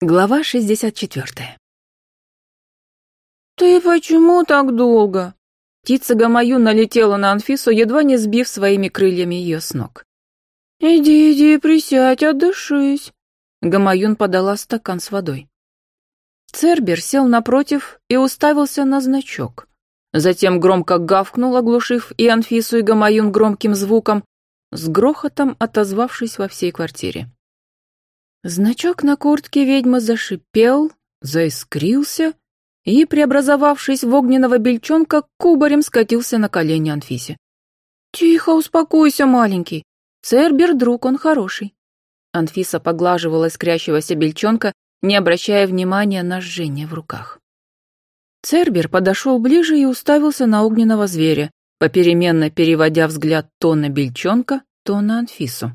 Глава 64. «Ты почему так долго?» Птица Гамаюн налетела на Анфису, едва не сбив своими крыльями ее с ног. «Иди, присядь, отдышись». Гамаюн подала стакан с водой. Цербер сел напротив и уставился на значок. Затем громко гавкнул, оглушив и Анфису, и Гамаюн громким звуком, с грохотом отозвавшись во всей квартире. Значок на куртке ведьмы зашипел, заискрился и, преобразовавшись в огненного бельчонка, кубарем скатился на колени Анфисе. «Тихо, успокойся, маленький. Цербер друг, он хороший». Анфиса поглаживала искрящегося бельчонка, не обращая внимания на жжение в руках. Цербер подошел ближе и уставился на огненного зверя, попеременно переводя взгляд то на бельчонка, то на Анфису.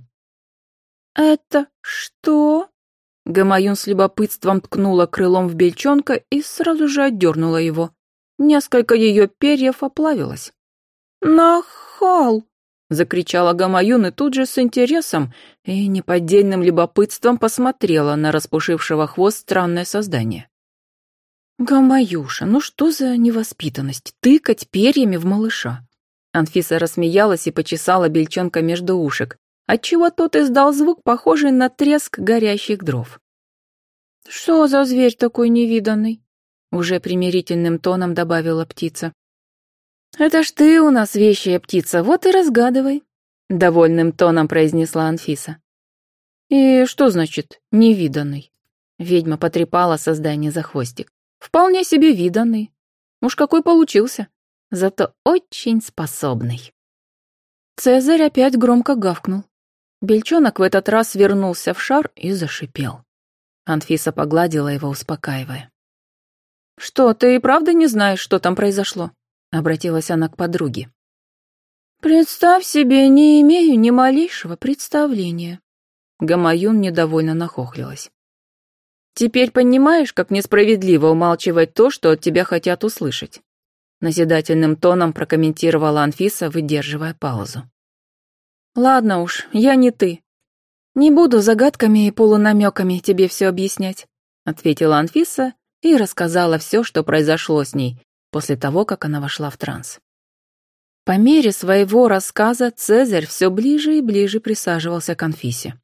«Это что?» Гамаюн с любопытством ткнула крылом в бельчонка и сразу же отдернула его. Несколько ее перьев оплавилось. «Нахал!» — закричала Гамаюн и тут же с интересом и неподдельным любопытством посмотрела на распушившего хвост странное создание. «Гамаюша, ну что за невоспитанность, тыкать перьями в малыша?» Анфиса рассмеялась и почесала бельчонка между ушек, отчего тот издал звук, похожий на треск горящих дров. «Что за зверь такой невиданный?» — уже примирительным тоном добавила птица. «Это ж ты у нас вещая птица, вот и разгадывай», — довольным тоном произнесла Анфиса. «И что значит «невиданный»?» Ведьма потрепала создание за хвостик. «Вполне себе виданный. Уж какой получился, зато очень способный». Цезарь опять громко гавкнул. Бельчонок в этот раз вернулся в шар и зашипел. Анфиса погладила его, успокаивая. «Что, ты и правда не знаешь, что там произошло?» — обратилась она к подруге. «Представь себе, не имею ни малейшего представления». Гамаюн недовольно нахохлилась. «Теперь понимаешь, как несправедливо умалчивать то, что от тебя хотят услышать?» Назидательным тоном прокомментировала Анфиса, выдерживая паузу. «Ладно уж, я не ты. Не буду загадками и полунамеками тебе все объяснять», ответила Анфиса и рассказала все, что произошло с ней после того, как она вошла в транс. По мере своего рассказа Цезарь все ближе и ближе присаживался к Анфисе.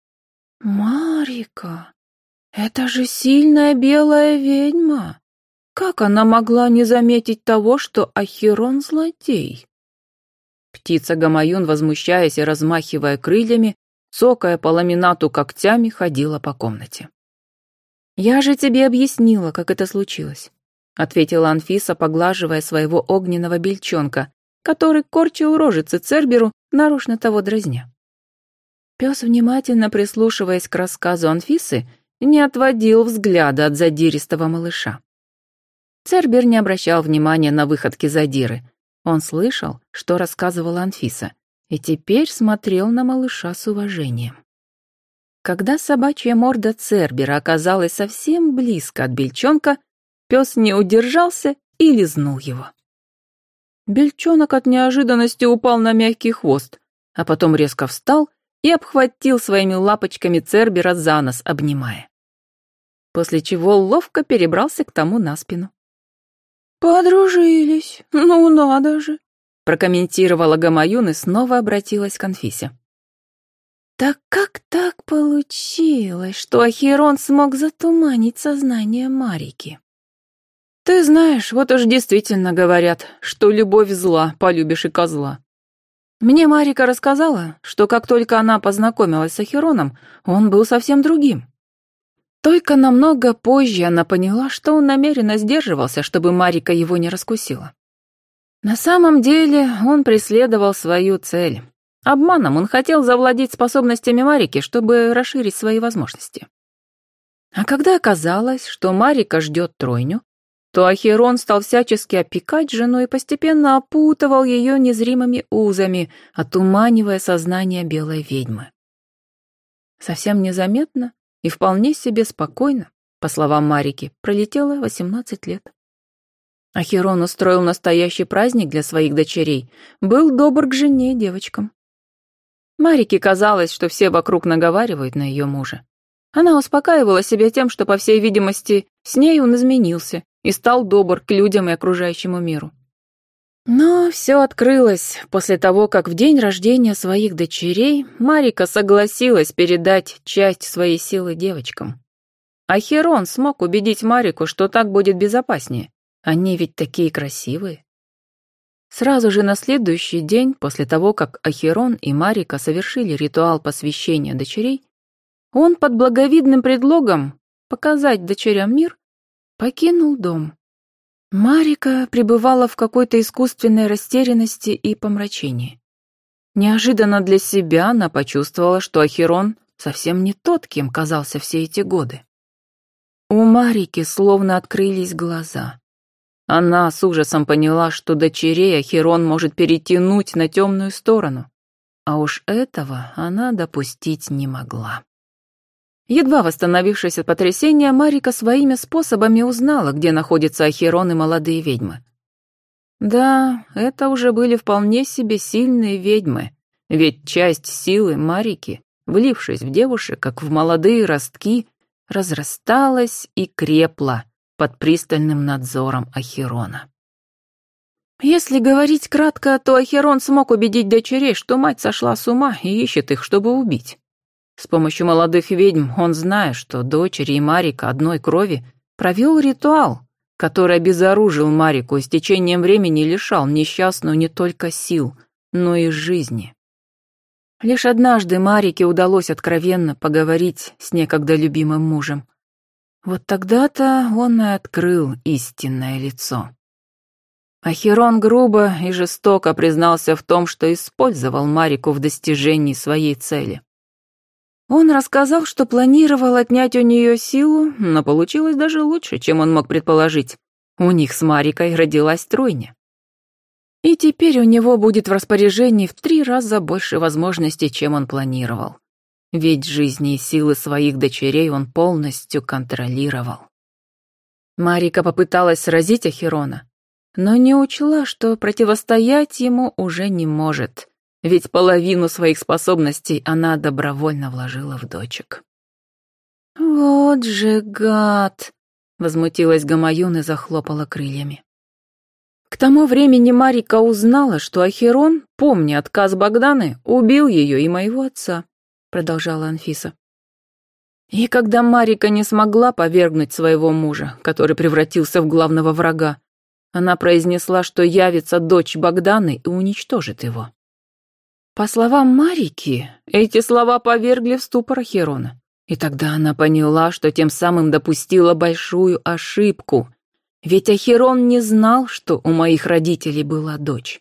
«Марика, это же сильная белая ведьма. Как она могла не заметить того, что Ахирон злодей?» Птица Гамаюн, возмущаясь и размахивая крыльями, цокая по ламинату когтями, ходила по комнате. «Я же тебе объяснила, как это случилось», — ответила Анфиса, поглаживая своего огненного бельчонка, который корчил рожицы Церберу, нарочно того дразня. Пес, внимательно прислушиваясь к рассказу Анфисы, не отводил взгляда от задиристого малыша. Цербер не обращал внимания на выходки задиры. Он слышал, что рассказывала Анфиса, и теперь смотрел на малыша с уважением. Когда собачья морда Цербера оказалась совсем близко от бельчонка, пес не удержался и лизнул его. Бельчонок от неожиданности упал на мягкий хвост, а потом резко встал и обхватил своими лапочками Цербера за нос, обнимая. После чего ловко перебрался к тому на спину. «Подружились, ну надо же», — прокомментировала Гамаюн и снова обратилась к Анфисе. «Так как так получилось, что Ахирон смог затуманить сознание Марики?» «Ты знаешь, вот уж действительно говорят, что любовь зла, полюбишь и козла. Мне Марика рассказала, что как только она познакомилась с Ахироном, он был совсем другим. Только намного позже она поняла, что он намеренно сдерживался, чтобы Марика его не раскусила. На самом деле он преследовал свою цель. Обманом он хотел завладеть способностями Марики, чтобы расширить свои возможности. А когда оказалось, что Марика ждет тройню, то Ахирон стал всячески опекать жену и постепенно опутывал ее незримыми узами, отуманивая сознание белой ведьмы. Совсем незаметно и вполне себе спокойно, по словам Марики, пролетело 18 лет. Ахирон устроил настоящий праздник для своих дочерей, был добр к жене и девочкам. Марике казалось, что все вокруг наговаривают на ее мужа. Она успокаивала себя тем, что, по всей видимости, с ней он изменился и стал добр к людям и окружающему миру. Но все открылось после того, как в день рождения своих дочерей Марика согласилась передать часть своей силы девочкам. Ахерон смог убедить Марику, что так будет безопаснее. Они ведь такие красивые. Сразу же на следующий день, после того, как Ахерон и Марика совершили ритуал посвящения дочерей, он под благовидным предлогом показать дочерям мир покинул дом. Марика пребывала в какой-то искусственной растерянности и помрачении. Неожиданно для себя она почувствовала, что Ахерон совсем не тот, кем казался все эти годы. У Марики словно открылись глаза. Она с ужасом поняла, что дочерей Ахерон может перетянуть на темную сторону, а уж этого она допустить не могла. Едва восстановившись от потрясения, Марика своими способами узнала, где находятся Ахерон и молодые ведьмы. Да, это уже были вполне себе сильные ведьмы, ведь часть силы Марики, влившись в девушек, как в молодые ростки, разрасталась и крепла под пристальным надзором Ахерона. Если говорить кратко, то Ахерон смог убедить дочерей, что мать сошла с ума и ищет их, чтобы убить. С помощью молодых ведьм он, зная, что дочери и Марика одной крови, провел ритуал, который обезоружил Марику и с течением времени лишал несчастную не только сил, но и жизни. Лишь однажды Марике удалось откровенно поговорить с некогда любимым мужем. Вот тогда-то он и открыл истинное лицо. Ахерон грубо и жестоко признался в том, что использовал Марику в достижении своей цели. Он рассказал, что планировал отнять у нее силу, но получилось даже лучше, чем он мог предположить. У них с Марикой родилась тройня. И теперь у него будет в распоряжении в 3 раза больше возможностей, чем он планировал. Ведь жизни и силы своих дочерей он полностью контролировал. Марика попыталась сразить Ахерона, но не учла, что противостоять ему уже не может, ведь половину своих способностей она добровольно вложила в дочек. «Вот же гад!» — возмутилась Гамаюн и захлопала крыльями. К тому времени Марика узнала, что Ахерон, помня отказ Богданы, убил ее и моего отца, продолжала Анфиса. И когда Марика не смогла повергнуть своего мужа, который превратился в главного врага, она произнесла, что явится дочь Богданы и уничтожит его. По словам Марики, эти слова повергли в ступор Ахерона, и тогда она поняла, что тем самым допустила большую ошибку, ведь Ахерон не знал, что у моих родителей была дочь.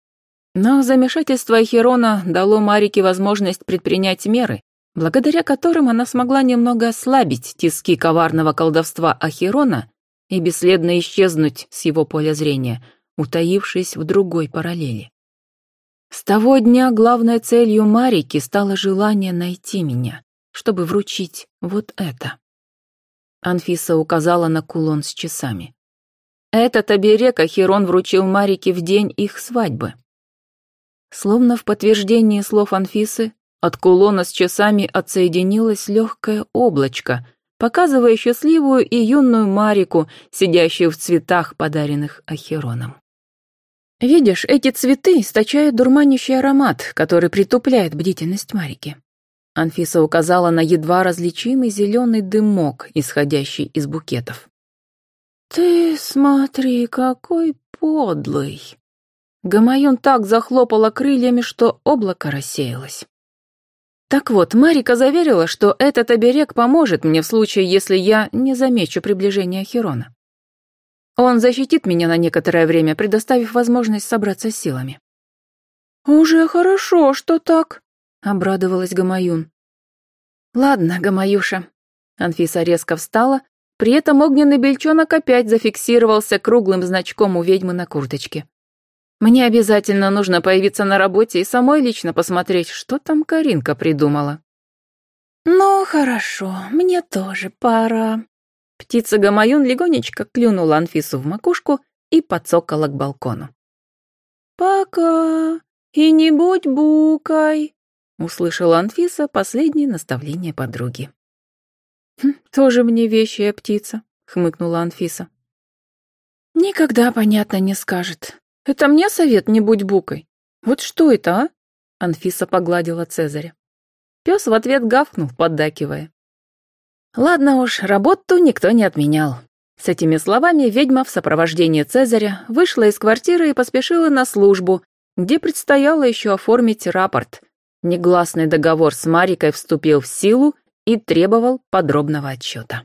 Но замешательство Ахерона дало Марике возможность предпринять меры, благодаря которым она смогла немного ослабить тиски коварного колдовства Ахерона и бесследно исчезнуть с его поля зрения, утаившись в другой параллели. С того дня главной целью Марики стало желание найти меня, чтобы вручить вот это. Анфиса указала на кулон с часами. Этот оберег Ахерон вручил Марике в день их свадьбы. Словно в подтверждении слов Анфисы, от кулона с часами отсоединилось легкое облачко, показывая счастливую и юную Марику, сидящую в цветах, подаренных Ахероном. «Видишь, эти цветы источают дурманящий аромат, который притупляет бдительность Марики». Анфиса указала на едва различимый зеленый дымок, исходящий из букетов. «Ты смотри, какой подлый!» Гамаюн так захлопала крыльями, что облако рассеялось. Так вот, Марика заверила, что этот оберег поможет мне в случае, если я не замечу приближения Ахерона. Он защитит меня на некоторое время, предоставив возможность собраться с силами. «Уже хорошо, что так», — обрадовалась Гамаюн. «Ладно, Гамаюша». Анфиса резко встала, при этом огненный бельчонок опять зафиксировался круглым значком у ведьмы на курточке. «Мне обязательно нужно появиться на работе и самой лично посмотреть, что там Каринка придумала». «Ну, хорошо, мне тоже пора». Птица Гамаюн легонечко клюнула Анфису в макушку и подцокала к балкону. «Пока, и не будь букой», — услышала Анфиса последнее наставление подруги. Тоже мне вещая птица», — хмыкнула Анфиса. «Никогда понятно не скажет. Это мне совет, не будь букой. Вот что это, а?» Анфиса погладила Цезаря. Пес в ответ гавкнул, поддакивая. Ладно уж, работу никто не отменял. С этими словами ведьма в сопровождении Цезаря вышла из квартиры и поспешила на службу, где предстояло еще оформить рапорт. Негласный договор с Марикой вступил в силу и требовал подробного отчета.